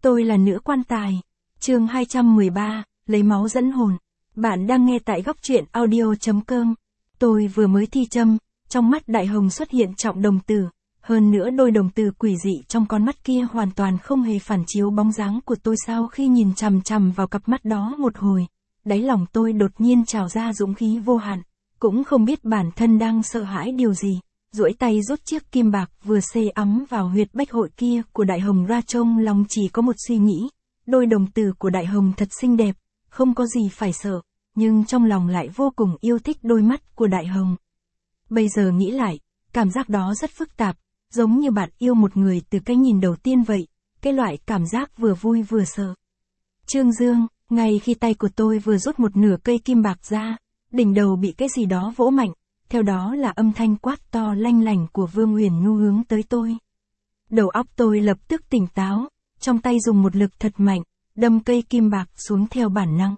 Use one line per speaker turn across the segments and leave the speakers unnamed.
Tôi là nữ quan tài. Chương 213, lấy máu dẫn hồn. Bạn đang nghe tại góc truyện audio.com. Tôi vừa mới thi châm, trong mắt Đại Hồng xuất hiện trọng đồng tử. Hơn nữa đôi đồng tử quỷ dị trong con mắt kia hoàn toàn không hề phản chiếu bóng dáng của tôi. Sau khi nhìn chằm chằm vào cặp mắt đó một hồi, đáy lòng tôi đột nhiên trào ra dũng khí vô hạn. Cũng không biết bản thân đang sợ hãi điều gì. Duỗi tay rút chiếc kim bạc vừa xê ấm vào huyệt bách hội kia của Đại Hồng ra, trong lòng chỉ có một suy nghĩ. Đôi đồng tử của Đại Hồng thật xinh đẹp, không có gì phải sợ, nhưng trong lòng lại vô cùng yêu thích đôi mắt của Đại Hồng. Bây giờ nghĩ lại, cảm giác đó rất phức tạp, giống như bạn yêu một người từ cái nhìn đầu tiên vậy, cái loại cảm giác vừa vui vừa sợ. Trương Dương, ngay khi tay của tôi vừa rút một nửa cây kim bạc ra, đỉnh đầu bị cái gì đó vỗ mạnh. Theo đó là âm thanh quát to lanh lảnh của Vương Huyền Nhu hướng tới tôi. Đầu óc tôi lập tức tỉnh táo, trong tay dùng một lực thật mạnh, đâm cây kim bạc xuống theo bản năng.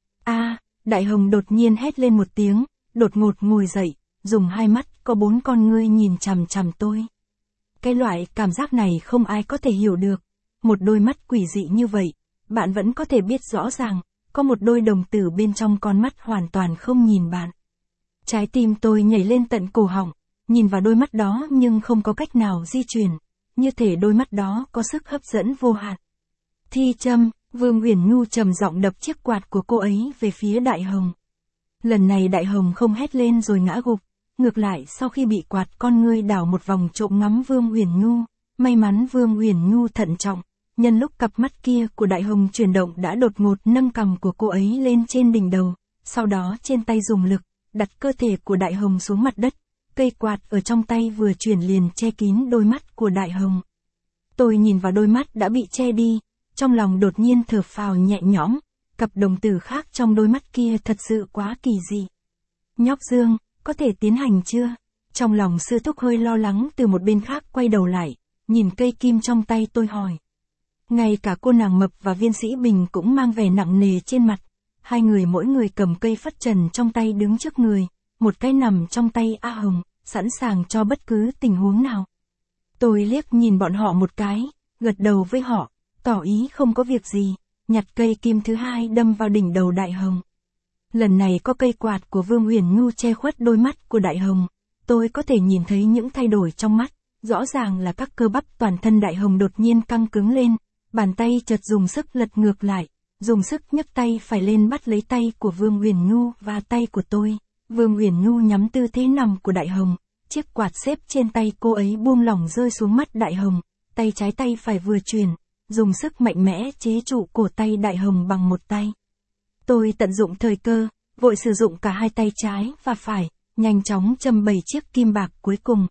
Đại Hồng đột nhiên hét lên một tiếng, đột ngột ngồi dậy, dùng hai mắt có 4 con ngươi nhìn chằm chằm tôi. Cái loại cảm giác này không ai có thể hiểu được. Một đôi mắt quỷ dị như vậy, bạn vẫn có thể biết rõ ràng, có một đôi đồng tử bên trong con mắt hoàn toàn không nhìn bạn. Trái tim tôi nhảy lên tận cổ họng, nhìn vào đôi mắt đó nhưng không có cách nào di chuyển, như thể đôi mắt đó có sức hấp dẫn vô hạn. Thi châm, Vương Huyền Nhu trầm giọng đập chiếc quạt của cô ấy về phía Đại Hồng. Lần này Đại Hồng không hét lên rồi ngã gục, ngược lại sau khi bị quạt con ngươi đảo một vòng trộm ngắm Vương Huyền Nhu, may mắn Vương Huyền Nhu thận trọng, nhân lúc cặp mắt kia của Đại Hồng chuyển động đã đột ngột nâng cằm của cô ấy lên trên đỉnh đầu, sau đó trên tay dùng lực đặt cơ thể của Đại Hồng xuống mặt đất, cây quạt ở trong tay vừa chuyển liền che kín đôi mắt của Đại Hồng. Tôi nhìn vào đôi mắt đã bị che đi, trong lòng đột nhiên thở phào nhẹ nhõm, cặp đồng tử khác trong đôi mắt kia thật sự quá kỳ dị. Nhóc Dương, có thể tiến hành chưa? Trong lòng Sư Thúc hơi lo lắng từ một bên khác quay đầu lại, nhìn cây kim trong tay tôi hỏi. Ngay cả cô nàng Mập và Viên Sĩ Bình cũng mang vẻ nặng nề trên mặt. Hai người mỗi người cầm cây phất trần trong tay đứng trước người, một cái nằm trong tay A Hồng, sẵn sàng cho bất cứ tình huống nào. Tôi liếc nhìn bọn họ một cái, gật đầu với họ, tỏ ý không có việc gì, nhặt cây kim thứ hai đâm vào đỉnh đầu Đại Hồng. Lần này có cây quạt của Vương Huyền Nhu che khuất đôi mắt của Đại Hồng, tôi có thể nhìn thấy những thay đổi trong mắt, rõ ràng là các cơ bắp toàn thân Đại Hồng đột nhiên căng cứng lên, bàn tay chợt dùng sức lật ngược lại. Dùng sức nhấc tay phải lên bắt lấy tay của Vương Huyền Nhu và tay của tôi. Vương Huyền Nhu nhắm tư thế nằm của Đại Hồng, chiếc quạt xếp trên tay cô ấy buông lỏng rơi xuống mắt Đại Hồng, tay trái tay phải vừa chuyển, dùng sức mạnh mẽ chế trụ cổ tay Đại Hồng bằng một tay. Tôi tận dụng thời cơ, vội sử dụng cả hai tay trái và phải, nhanh chóng châm 7 chiếc kim bạc cuối cùng.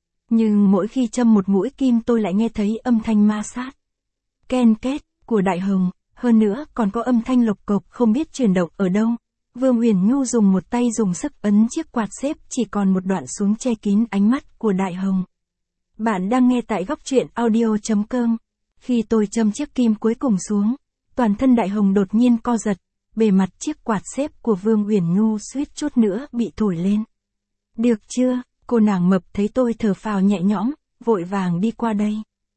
Nhưng mỗi khi châm một mũi kim tôi lại nghe thấy âm thanh ma sát, ken két của Đại Hồng. Hơn nữa còn có âm thanh lộc cộc không biết chuyển động ở đâu. Vương Huyền Nhu dùng một tay dùng sức ấn chiếc quạt xếp chỉ còn một đoạn xuống che kín ánh mắt của Đại Hồng. Bạn đang nghe tại góc truyện audio.com. Khi tôi châm chiếc kim cuối cùng xuống, toàn thân Đại Hồng đột nhiên co giật, bề mặt chiếc quạt xếp của Vương Huyền Nhu suýt chút nữa bị thổi lên. Được chưa? Cô nàng Mập thấy tôi thở phào nhẹ nhõm, vội vàng đi qua đây.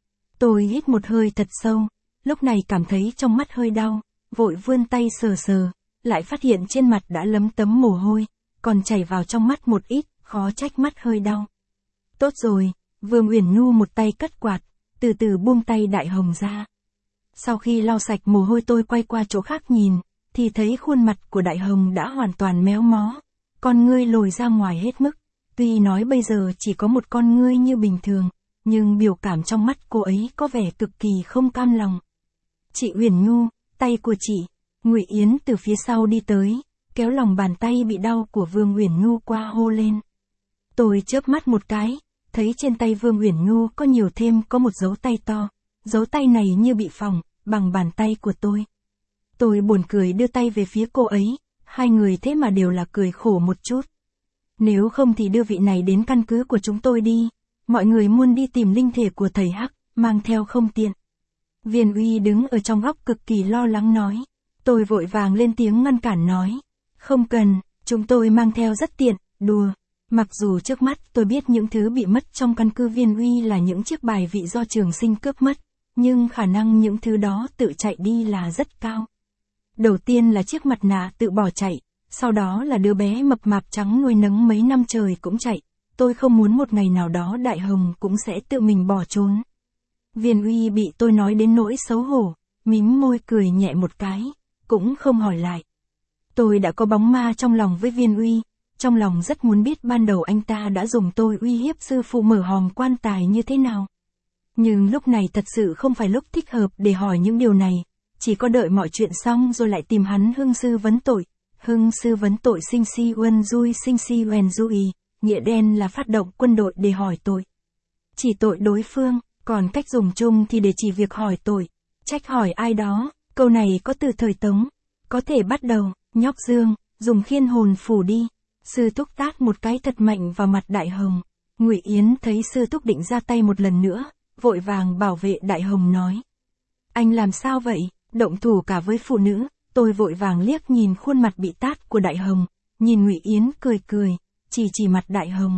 Tôi hít một hơi thật sâu. Lúc này cảm thấy trong mắt hơi đau, vội vươn tay sờ sờ, lại phát hiện trên mặt đã lấm tấm mồ hôi, còn chảy vào trong mắt một ít, khó trách mắt hơi đau. Tốt rồi, Vương Huyền Nhu một tay cất quạt, từ từ buông tay Đại Hồng ra. Sau khi lau sạch mồ hôi tôi quay qua chỗ khác nhìn, thì thấy khuôn mặt của Đại Hồng đã hoàn toàn méo mó, con ngươi lồi ra ngoài hết mức, tuy nói bây giờ chỉ có một con ngươi như bình thường, nhưng biểu cảm trong mắt cô ấy có vẻ cực kỳ không cam lòng. Chị Huyền Nhu, tay của chị. Ngụy Yến từ phía sau đi tới, kéo lòng bàn tay bị đau của Vương Huyền Nhu qua hô lên. Tôi chớp mắt một cái, thấy trên tay Vương Huyền Nhu có nhiều thêm có một dấu tay to, dấu tay này như bị phỏng bằng bàn tay của tôi. Tôi buồn cười đưa tay về phía cô ấy, hai người thế mà đều là cười khổ một chút. Nếu không thì đưa vị này đến căn cứ của chúng tôi đi, mọi người muốn đi tìm linh thể của thầy Hắc, mang theo không tiện. Viên Uy đứng ở trong góc cực kỳ lo lắng nói. Tôi vội vàng lên tiếng ngăn cản nói. Không cần, chúng tôi mang theo rất tiện, đùa. Mặc dù trước mắt tôi biết những thứ bị mất trong căn cứ Viên Uy là những chiếc bài vị do Trường Sinh cướp mất, nhưng khả năng những thứ đó tự chạy đi là rất cao. Đầu tiên là chiếc mặt nạ tự bỏ chạy, sau đó là đứa bé mập mạp trắng nuôi nấng mấy năm trời cũng chạy. Tôi không muốn một ngày nào đó Đại Hồng cũng sẽ tự mình bỏ trốn. Viên Uy bị tôi nói đến nỗi xấu hổ, mím môi cười nhẹ một cái, cũng không hỏi lại. Tôi đã có bóng ma trong lòng với Viên Uy, trong lòng rất muốn biết ban đầu anh ta đã dùng tôi uy hiếp sư phụ mở hòm quan tài như thế nào. Nhưng lúc này thật sự không phải lúc thích hợp để hỏi những điều này, chỉ có đợi mọi chuyện xong rồi lại tìm hắn hưng sư vấn tội. Hưng sư vấn tội sinh si uân dui sinh si uền dui, nghĩa đen là phát động quân đội để hỏi tội. Chỉ tội đối phương, còn cách dùng chung thì để chỉ việc hỏi tội. Trách hỏi ai đó, câu này có từ thời Tống. Có thể bắt đầu, nhóc Dương, dùng khiên hồn phủ đi. Sư Thúc tát một cái thật mạnh vào mặt Đại Hồng. Ngụy Yến thấy sư Thúc định ra tay một lần nữa, vội vàng bảo vệ Đại Hồng nói. Anh làm sao vậy, động thủ cả với phụ nữ. Tôi vội vàng liếc nhìn khuôn mặt bị tát của Đại Hồng, nhìn Ngụy Yến cười cười, chỉ mặt Đại Hồng.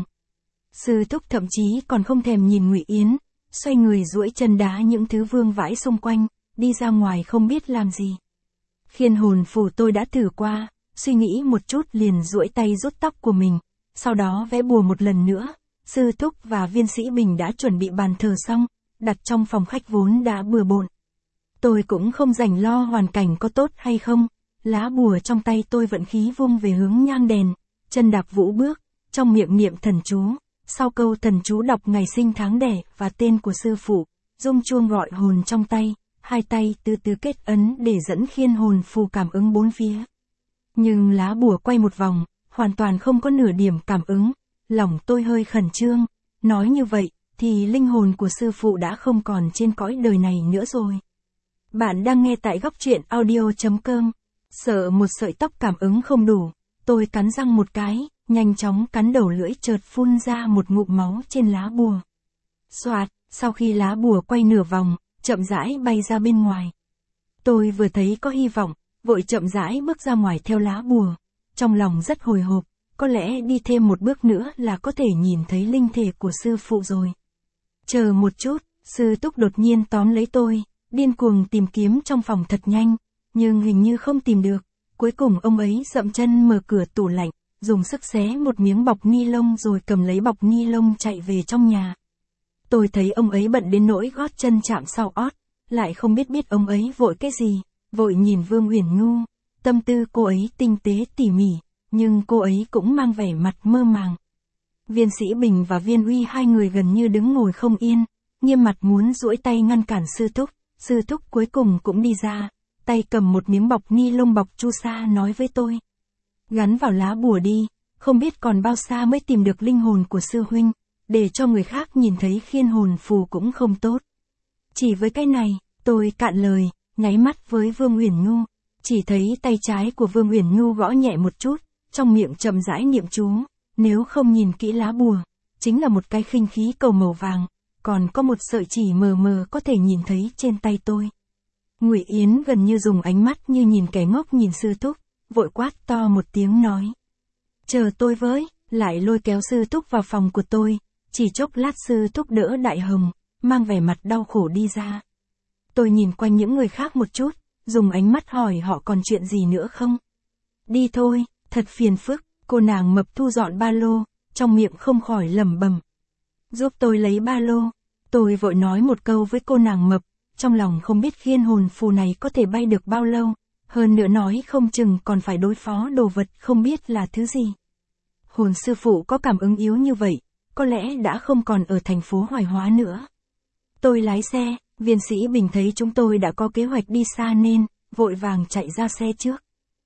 Sư Thúc thậm chí còn không thèm nhìn Ngụy Yến, xoay người duỗi chân đá những thứ vương vãi xung quanh, đi ra ngoài không biết làm gì. Khiên hồn phù tôi đã thử qua, suy nghĩ một chút liền duỗi tay rút tóc của mình, sau đó vẽ bùa một lần nữa. Sư Thúc và Viên Sĩ Bình đã chuẩn bị bàn thờ xong, đặt trong phòng khách vốn đã bừa bộn. Tôi cũng không rảnh lo hoàn cảnh có tốt hay không, lá bùa trong tay tôi vận khí vung về hướng nhang đèn, chân đạp vũ bước, trong miệng niệm thần chú, sau câu thần chú đọc ngày sinh tháng đẻ và tên của sư phụ, rung chuông gọi hồn trong tay, hai tay từ từ kết ấn để dẫn khiên hồn phù cảm ứng bốn phía. Nhưng lá bùa quay một vòng, hoàn toàn không có nửa điểm cảm ứng, lòng tôi hơi khẩn trương, nói như vậy thì linh hồn của sư phụ đã không còn trên cõi đời này nữa rồi. Bạn đang nghe tại góc truyện audio.com. Sợ một sợi tóc cảm ứng không đủ, tôi cắn răng một cái, nhanh chóng cắn đầu lưỡi chợt phun ra một ngụm máu trên lá bùa. Xoạt, sau khi lá bùa quay nửa vòng, chậm rãi bay ra bên ngoài. Tôi vừa thấy có hy vọng, vội chậm rãi bước ra ngoài theo lá bùa. Trong lòng rất hồi hộp, có lẽ đi thêm một bước nữa là có thể nhìn thấy linh thể của sư phụ rồi. Chờ một chút, sư Túc đột nhiên tóm lấy tôi, điên cuồng tìm kiếm trong phòng thật nhanh, nhưng hình như không tìm được. Cuối cùng ông ấy dậm chân mở cửa tủ lạnh, dùng sức xé một miếng bọc ni lông rồi cầm lấy bọc ni lông chạy về trong nhà. Tôi thấy ông ấy bận đến nỗi gót chân chạm sau ót, lại không biết ông ấy vội cái gì, vội nhìn Vương Uyển Nhu. Tâm tư cô ấy tinh tế tỉ mỉ, nhưng cô ấy cũng mang vẻ mặt mơ màng. Viên Sĩ Bình và Viên Uy hai người gần như đứng ngồi không yên, nghiêm mặt muốn duỗi tay ngăn cản sư Thúc. Sư Thúc cuối cùng cũng đi ra, tay cầm một miếng bọc ni lông bọc chu sa nói với tôi. Gắn vào lá bùa đi, không biết còn bao xa mới tìm được linh hồn của sư huynh, để cho người khác nhìn thấy khiên hồn phù cũng không tốt. Chỉ với cái này, tôi cạn lời, nháy mắt với Vương Uyển Nhu, chỉ thấy tay trái của Vương Uyển Nhu gõ nhẹ một chút, trong miệng chậm rãi niệm chú, nếu không nhìn kỹ lá bùa, chính là một cái khinh khí cầu màu vàng. Còn có một sợi chỉ mờ mờ có thể nhìn thấy trên tay tôi. Ngụy Yến gần như dùng ánh mắt như nhìn kẻ ngốc nhìn sư Thúc, vội quát to một tiếng nói. Chờ tôi với, lại lôi kéo sư Thúc vào phòng của tôi, chỉ chốc lát sư Thúc đỡ Đại Hồng, mang vẻ mặt đau khổ đi ra. Tôi nhìn quanh những người khác một chút, dùng ánh mắt hỏi họ còn chuyện gì nữa không. Đi thôi, thật phiền phức, cô nàng mập thu dọn ba lô, trong miệng không khỏi lẩm bẩm. Giúp tôi lấy ba lô. Tôi vội nói một câu với cô nàng mập, trong lòng không biết khiên hồn phù này có thể bay được bao lâu, hơn nữa nói không chừng còn phải đối phó đồ vật không biết là thứ gì. Hồn sư phụ có cảm ứng yếu như vậy, có lẽ đã không còn ở thành phố Hoài Hóa nữa. Tôi lái xe, Viên Sĩ Bình thấy chúng tôi đã có kế hoạch đi xa nên, vội vàng chạy ra xe trước.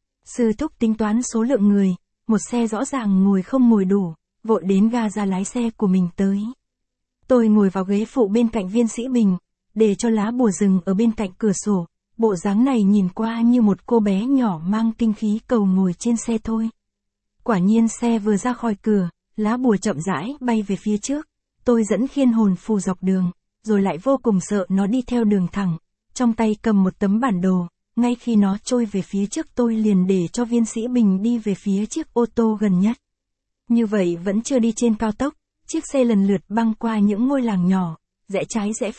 Sư Thúc tính toán số lượng người, một xe rõ ràng ngồi không ngồi đủ, vội đến ga ra lái xe của mình tới. Tôi ngồi vào ghế phụ bên cạnh Viên Sĩ Bình, để cho lá bùa rừng ở bên cạnh cửa sổ, bộ dáng này nhìn qua như một cô bé nhỏ mang kinh khí cầu ngồi trên xe thôi. Quả nhiên xe vừa ra khỏi cửa, lá bùa chậm rãi bay về phía trước, tôi dẫn khiên hồn phù dọc đường, rồi lại vô cùng sợ nó đi theo đường thẳng, trong tay cầm một tấm bản đồ, ngay khi nó trôi về phía trước tôi liền để cho Viên Sĩ Bình đi về phía chiếc ô tô gần nhất. Như vậy vẫn chưa đi trên cao tốc, chiếc xe lần lượt băng qua những ngôi làng nhỏ, rẽ trái rẽ phải,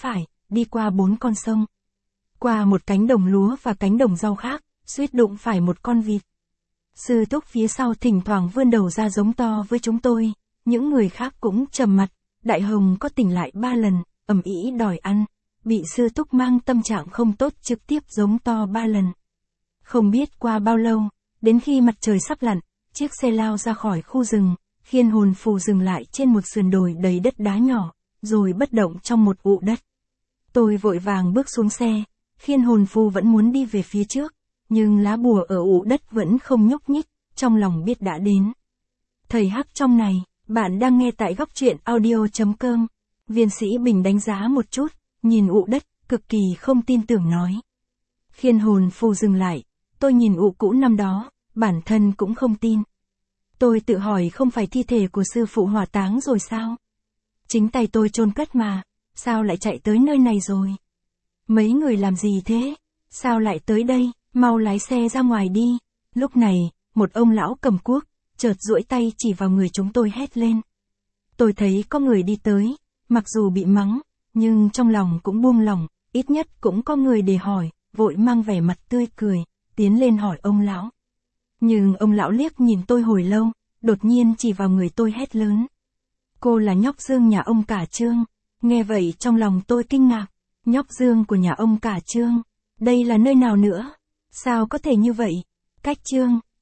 đi qua 4 con sông. Qua một cánh đồng lúa và cánh đồng rau khác, suýt đụng phải một con vịt. Sư Túc phía sau thỉnh thoảng vươn đầu ra giống to với chúng tôi, những người khác cũng trầm mặt. Đại Hồng có tỉnh lại 3 lần, ầm ĩ đòi ăn, bị Sư Túc mang tâm trạng không tốt trực tiếp giống to 3 lần. Không biết qua bao lâu, đến khi mặt trời sắp lặn, chiếc xe lao ra khỏi khu rừng, Khiên Hồn Phù dừng lại trên một sườn đồi đầy đất đá nhỏ, rồi bất động trong một ụ đất. Tôi vội vàng bước xuống xe, Khiên Hồn Phù vẫn muốn đi về phía trước, nhưng lá bùa ở ụ đất vẫn không nhúc nhích, trong lòng biết đã đến. Thầy Hắc trong này, bạn đang nghe tại góc truyện audio.com. Viên sĩ Bình đánh giá một chút, nhìn ụ đất, cực kỳ không tin tưởng nói. Khiên Hồn Phù dừng lại, tôi nhìn ụ cũ năm đó, bản thân cũng không tin. Tôi tự hỏi không phải thi thể của sư phụ hỏa táng rồi sao? Chính tay tôi chôn cất mà, sao lại chạy tới nơi này rồi? Mấy người làm gì thế? Sao lại tới đây? Mau lái xe ra ngoài đi. Lúc này, một ông lão cầm cuốc, chợt duỗi tay chỉ vào người chúng tôi hét lên. Tôi thấy có người đi tới, mặc dù bị mắng, nhưng trong lòng cũng buông lỏng, ít nhất cũng có người để hỏi, vội mang vẻ mặt tươi cười, tiến lên hỏi ông lão. Nhưng ông lão liếc nhìn tôi hồi lâu, đột nhiên chỉ vào người tôi hét lớn. Cô là nhóc Dương nhà ông cả Trương. Nghe vậy trong lòng tôi kinh ngạc. Nhóc Dương của nhà ông cả Trương. Đây là nơi nào nữa? Sao có thể như vậy? Cách Trương.